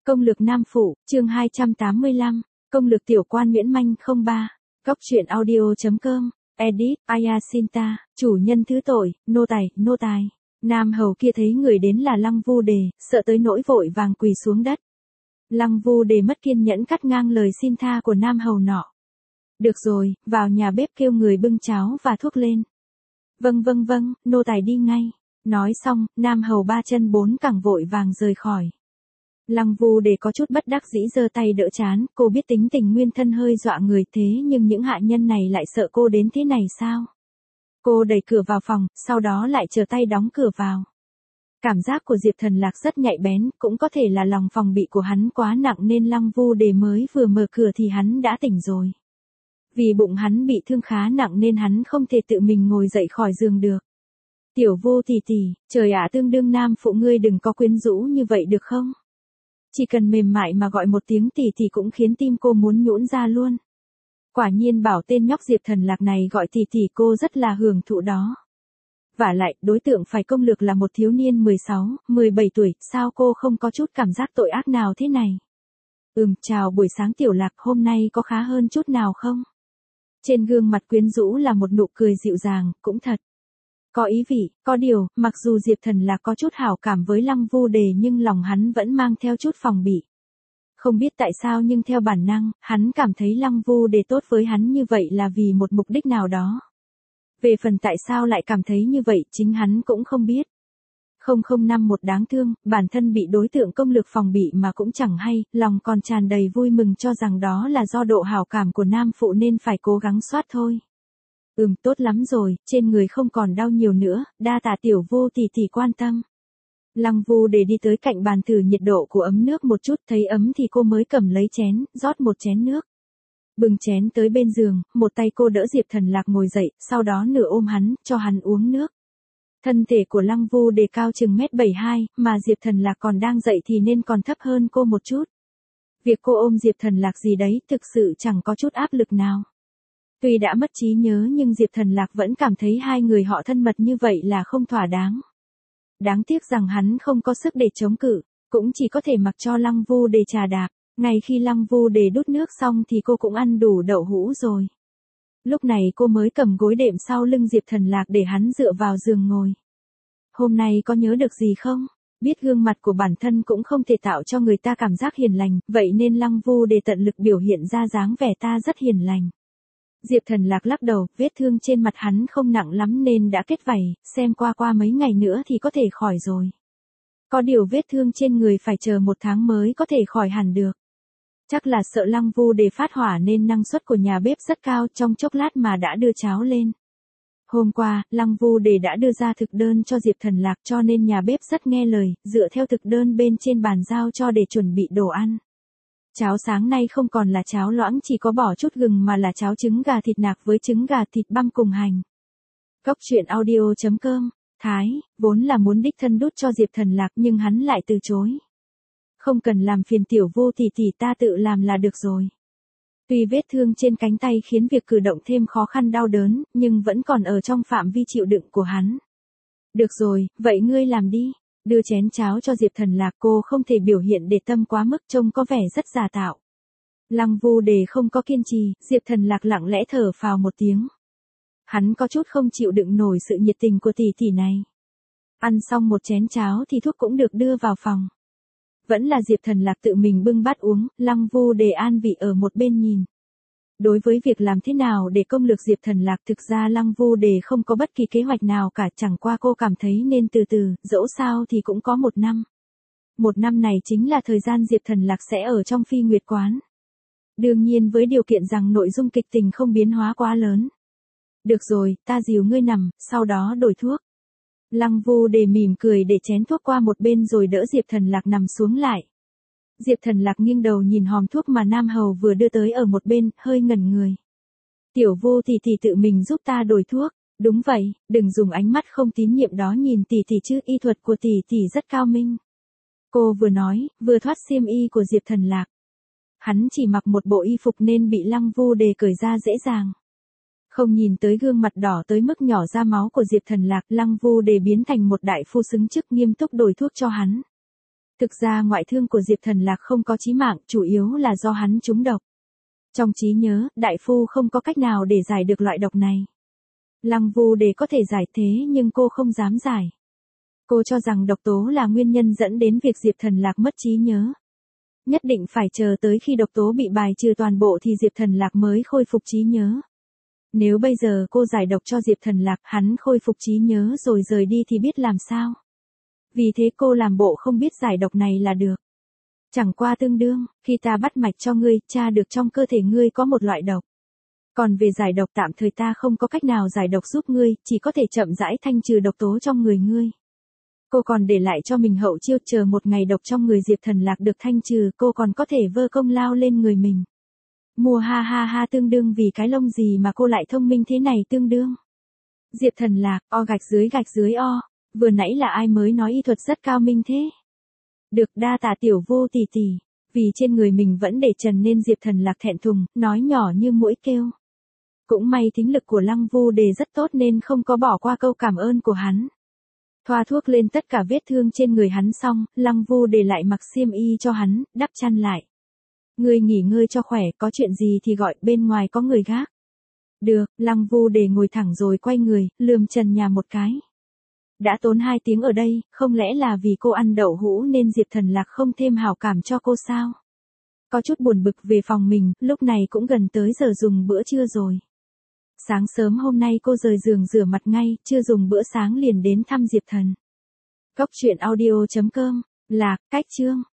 Công lược nam phụ, chương 285, công lược tiểu quan Nguyễn Manh 03, góc truyện audio.com, edit, Ayasinta, chủ nhân thứ tội, nô tài. Nam hầu kia thấy người đến là Lăng Vu Đề, sợ tới nỗi vội vàng quỳ xuống đất. Lăng Vu Đề mất kiên nhẫn cắt ngang lời xin tha của nam hầu nọ. Được rồi, vào nhà bếp kêu người bưng cháo và thuốc lên. Vâng, nô tài đi ngay. Nói xong, nam hầu ba chân bốn cẳng vội vàng rời khỏi. Lăng Vu Đề có chút bất đắc dĩ giơ tay đỡ chán, cô biết tính tình nguyên thân hơi dọa người thế nhưng những hạ nhân này lại sợ cô đến thế này sao? Cô đẩy cửa vào phòng, sau đó lại chờ tay đóng cửa vào. Cảm giác của Diệp Thần Lạc rất nhạy bén, cũng có thể là lòng phòng bị của hắn quá nặng nên Lăng Vu Đề mới vừa mở cửa thì hắn đã tỉnh rồi. Vì bụng hắn bị thương khá nặng nên hắn không thể tự mình ngồi dậy khỏi giường được. Tiểu Vu tỷ tỷ, trời ạ, tương đương nam phụ ngươi đừng có quyến rũ như vậy được không? Chỉ cần mềm mại mà gọi một tiếng tỷ tỷ cũng khiến tim cô muốn nhũn ra luôn. Quả nhiên bảo tên nhóc Diệp Thần Lạc này gọi tỷ tỷ cô rất là hưởng thụ đó. Vả lại, đối tượng phải công lược là một thiếu niên 16, 17 tuổi, sao cô không có chút cảm giác tội ác nào thế này? Chào buổi sáng Tiểu Lạc, hôm nay có khá hơn chút nào không? Trên gương mặt quyến rũ là một nụ cười dịu dàng, cũng thật. Có ý vị, có điều, mặc dù Diệp Thần Lạc có chút hảo cảm với Lăng Vu Đề nhưng lòng hắn vẫn mang theo chút phòng bị. Không biết tại sao nhưng theo bản năng, hắn cảm thấy Lăng Vu Đề tốt với hắn như vậy là vì một mục đích nào đó. Về phần tại sao lại cảm thấy như vậy chính hắn cũng không biết. 005 đáng thương, bản thân bị đối tượng công lược phòng bị mà cũng chẳng hay, lòng còn tràn đầy vui mừng cho rằng đó là do độ hảo cảm của nam phụ nên phải cố gắng soát thôi. Tốt lắm rồi, trên người không còn đau nhiều nữa, đa tạ tiểu Vu tỷ tỷ quan tâm. Lăng Vu Đề đi tới cạnh bàn thử nhiệt độ của ấm nước một chút, thấy ấm thì cô mới cầm lấy chén, rót một chén nước. Bưng chén tới bên giường, một tay cô đỡ Diệp Thần Lạc ngồi dậy, sau đó nửa ôm hắn, cho hắn uống nước. Thân thể của Lăng Vu Đề cao chừng 1m72, mà Diệp Thần Lạc còn đang dậy thì nên còn thấp hơn cô một chút. Việc cô ôm Diệp Thần Lạc gì đấy thực sự chẳng có chút áp lực nào. Tuy đã mất trí nhớ nhưng Diệp Thần Lạc vẫn cảm thấy hai người họ thân mật như vậy là không thỏa đáng. Đáng tiếc rằng hắn không có sức để chống cự, cũng chỉ có thể mặc cho Lăng Vu Đề trà đạp. Ngay khi Lăng Vu Đề đút nước xong thì cô cũng ăn đủ đậu hũ rồi. Lúc này cô mới cầm gối đệm sau lưng Diệp Thần Lạc để hắn dựa vào giường ngồi. Hôm nay có nhớ được gì không? Biết gương mặt của bản thân cũng không thể tạo cho người ta cảm giác hiền lành, vậy nên Lăng Vu Đề tận lực biểu hiện ra dáng vẻ ta rất hiền lành. Diệp Thần Lạc lắc đầu, vết thương trên mặt hắn không nặng lắm nên đã kết vảy, xem qua mấy ngày nữa thì có thể khỏi rồi. Có điều vết thương trên người phải chờ 1 tháng mới có thể khỏi hẳn được. Chắc là sợ Lăng Vu Đề phát hỏa nên năng suất của nhà bếp rất cao, trong chốc lát mà đã đưa cháo lên. Hôm qua, Lăng Vu Đề đã đưa ra thực đơn cho Diệp Thần Lạc cho nên nhà bếp rất nghe lời, dựa theo thực đơn bên trên bàn giao cho để chuẩn bị đồ ăn. Cháo sáng nay không còn là cháo loãng chỉ có bỏ chút gừng mà là cháo trứng gà thịt nạc với trứng gà thịt băm cùng hành. Góc truyện audio.com, Thái, vốn là muốn đích thân đút cho Diệp Thần Lạc nhưng hắn lại từ chối. Không cần làm phiền tiểu Vu tỷ tỷ, ta tự làm là được rồi. Tuy vết thương trên cánh tay khiến việc cử động thêm khó khăn đau đớn, nhưng vẫn còn ở trong phạm vi chịu đựng của hắn. Được rồi, vậy ngươi làm đi. Đưa chén cháo cho Diệp Thần Lạc, cô không thể biểu hiện để tâm quá mức trông có vẻ rất giả tạo. Lăng Vu Đề không có kiên trì, Diệp Thần Lạc lặng lẽ thở phào một tiếng. Hắn có chút không chịu đựng nổi sự nhiệt tình của tỷ tỷ này. Ăn xong một chén cháo thì thuốc cũng được đưa vào phòng. Vẫn là Diệp Thần Lạc tự mình bưng bát uống, Lăng Vu Đề an vị ở một bên nhìn. Đối với việc làm thế nào để công lược Diệp Thần Lạc thực ra Lăng Vu Đề không có bất kỳ kế hoạch nào cả, chẳng qua cô cảm thấy nên từ từ, dẫu sao thì cũng có 1 năm. 1 năm này chính là thời gian Diệp Thần Lạc sẽ ở trong Phi Nguyệt Quán. Đương nhiên với điều kiện rằng nội dung kịch tình không biến hóa quá lớn. Được rồi, ta dìu ngươi nằm, sau đó đổi thuốc. Lăng Vu Đề mỉm cười để chén thuốc qua một bên rồi đỡ Diệp Thần Lạc nằm xuống lại. Diệp Thần Lạc nghiêng đầu nhìn hòm thuốc mà Nam Hầu vừa đưa tới ở một bên, hơi ngẩn người. Tiểu Vu tỷ tỷ tự mình giúp ta đổi thuốc. Đúng vậy, đừng dùng ánh mắt không tín nhiệm đó nhìn tỷ tỷ chứ, y thuật của tỷ tỷ rất cao minh. Cô vừa nói, vừa thoát xiêm y của Diệp Thần Lạc. Hắn chỉ mặc một bộ y phục nên bị Lăng Vu Đề cởi ra dễ dàng. Không nhìn tới gương mặt đỏ tới mức nhỏ ra máu của Diệp Thần Lạc, Lăng Vu Đề biến thành một đại phu xứng chức nghiêm túc đổi thuốc cho hắn. Thực ra ngoại thương của Diệp Thần Lạc không có chí mạng, chủ yếu là do hắn trúng độc. Trong trí nhớ, đại phu không có cách nào để giải được loại độc này. Lăng Vu Đề có thể giải thế nhưng cô không dám giải. Cô cho rằng độc tố là nguyên nhân dẫn đến việc Diệp Thần Lạc mất trí nhớ. Nhất định phải chờ tới khi độc tố bị bài trừ toàn bộ thì Diệp Thần Lạc mới khôi phục trí nhớ. Nếu bây giờ cô giải độc cho Diệp Thần Lạc, hắn khôi phục trí nhớ rồi rời đi thì biết làm sao. Vì thế cô làm bộ không biết giải độc này là được. Chẳng qua tương đương, khi ta bắt mạch cho ngươi, tra được trong cơ thể ngươi có một loại độc. Còn về giải độc tạm thời ta không có cách nào giải độc giúp ngươi, chỉ có thể chậm rãi thanh trừ độc tố trong người ngươi. Cô còn để lại cho mình hậu chiêu, chờ một ngày độc trong người Diệp Thần Lạc được thanh trừ, cô còn có thể vơ công lao lên người mình. Mùa ha ha ha, tương đương vì cái lông gì mà cô lại thông minh thế này, tương đương. Diệp Thần Lạc, o gạch dưới o, vừa nãy là ai mới nói y thuật rất cao minh thế? Được, đa tạ tiểu Vô tỷ tỷ. Vì trên người mình vẫn để trần nên Diệp Thần Lạc thẹn thùng, nói nhỏ như muỗi kêu. Cũng may thính lực của Lăng Vu Đề rất tốt nên không có bỏ qua câu cảm ơn của hắn. Thoa thuốc lên tất cả vết thương trên người hắn xong, Lăng Vu Đề lại mặc xiêm y cho hắn, đắp chăn lại. Ngươi nghỉ ngơi cho khỏe, có chuyện gì thì gọi, bên ngoài có người gác. Được, Lăng Vu Đề ngồi thẳng rồi quay người, lườm trần nhà một cái. Đã tốn 2 tiếng ở đây, không lẽ là vì cô ăn đậu hũ nên Diệp Thần Lạc không thêm hảo cảm cho cô sao? Có chút buồn bực về phòng mình, lúc này cũng gần tới giờ dùng bữa trưa rồi. Sáng sớm hôm nay cô rời giường rửa mặt ngay, chưa dùng bữa sáng liền đến thăm Diệp Thần. Góc truyện audio.com, Lạc, cách chương.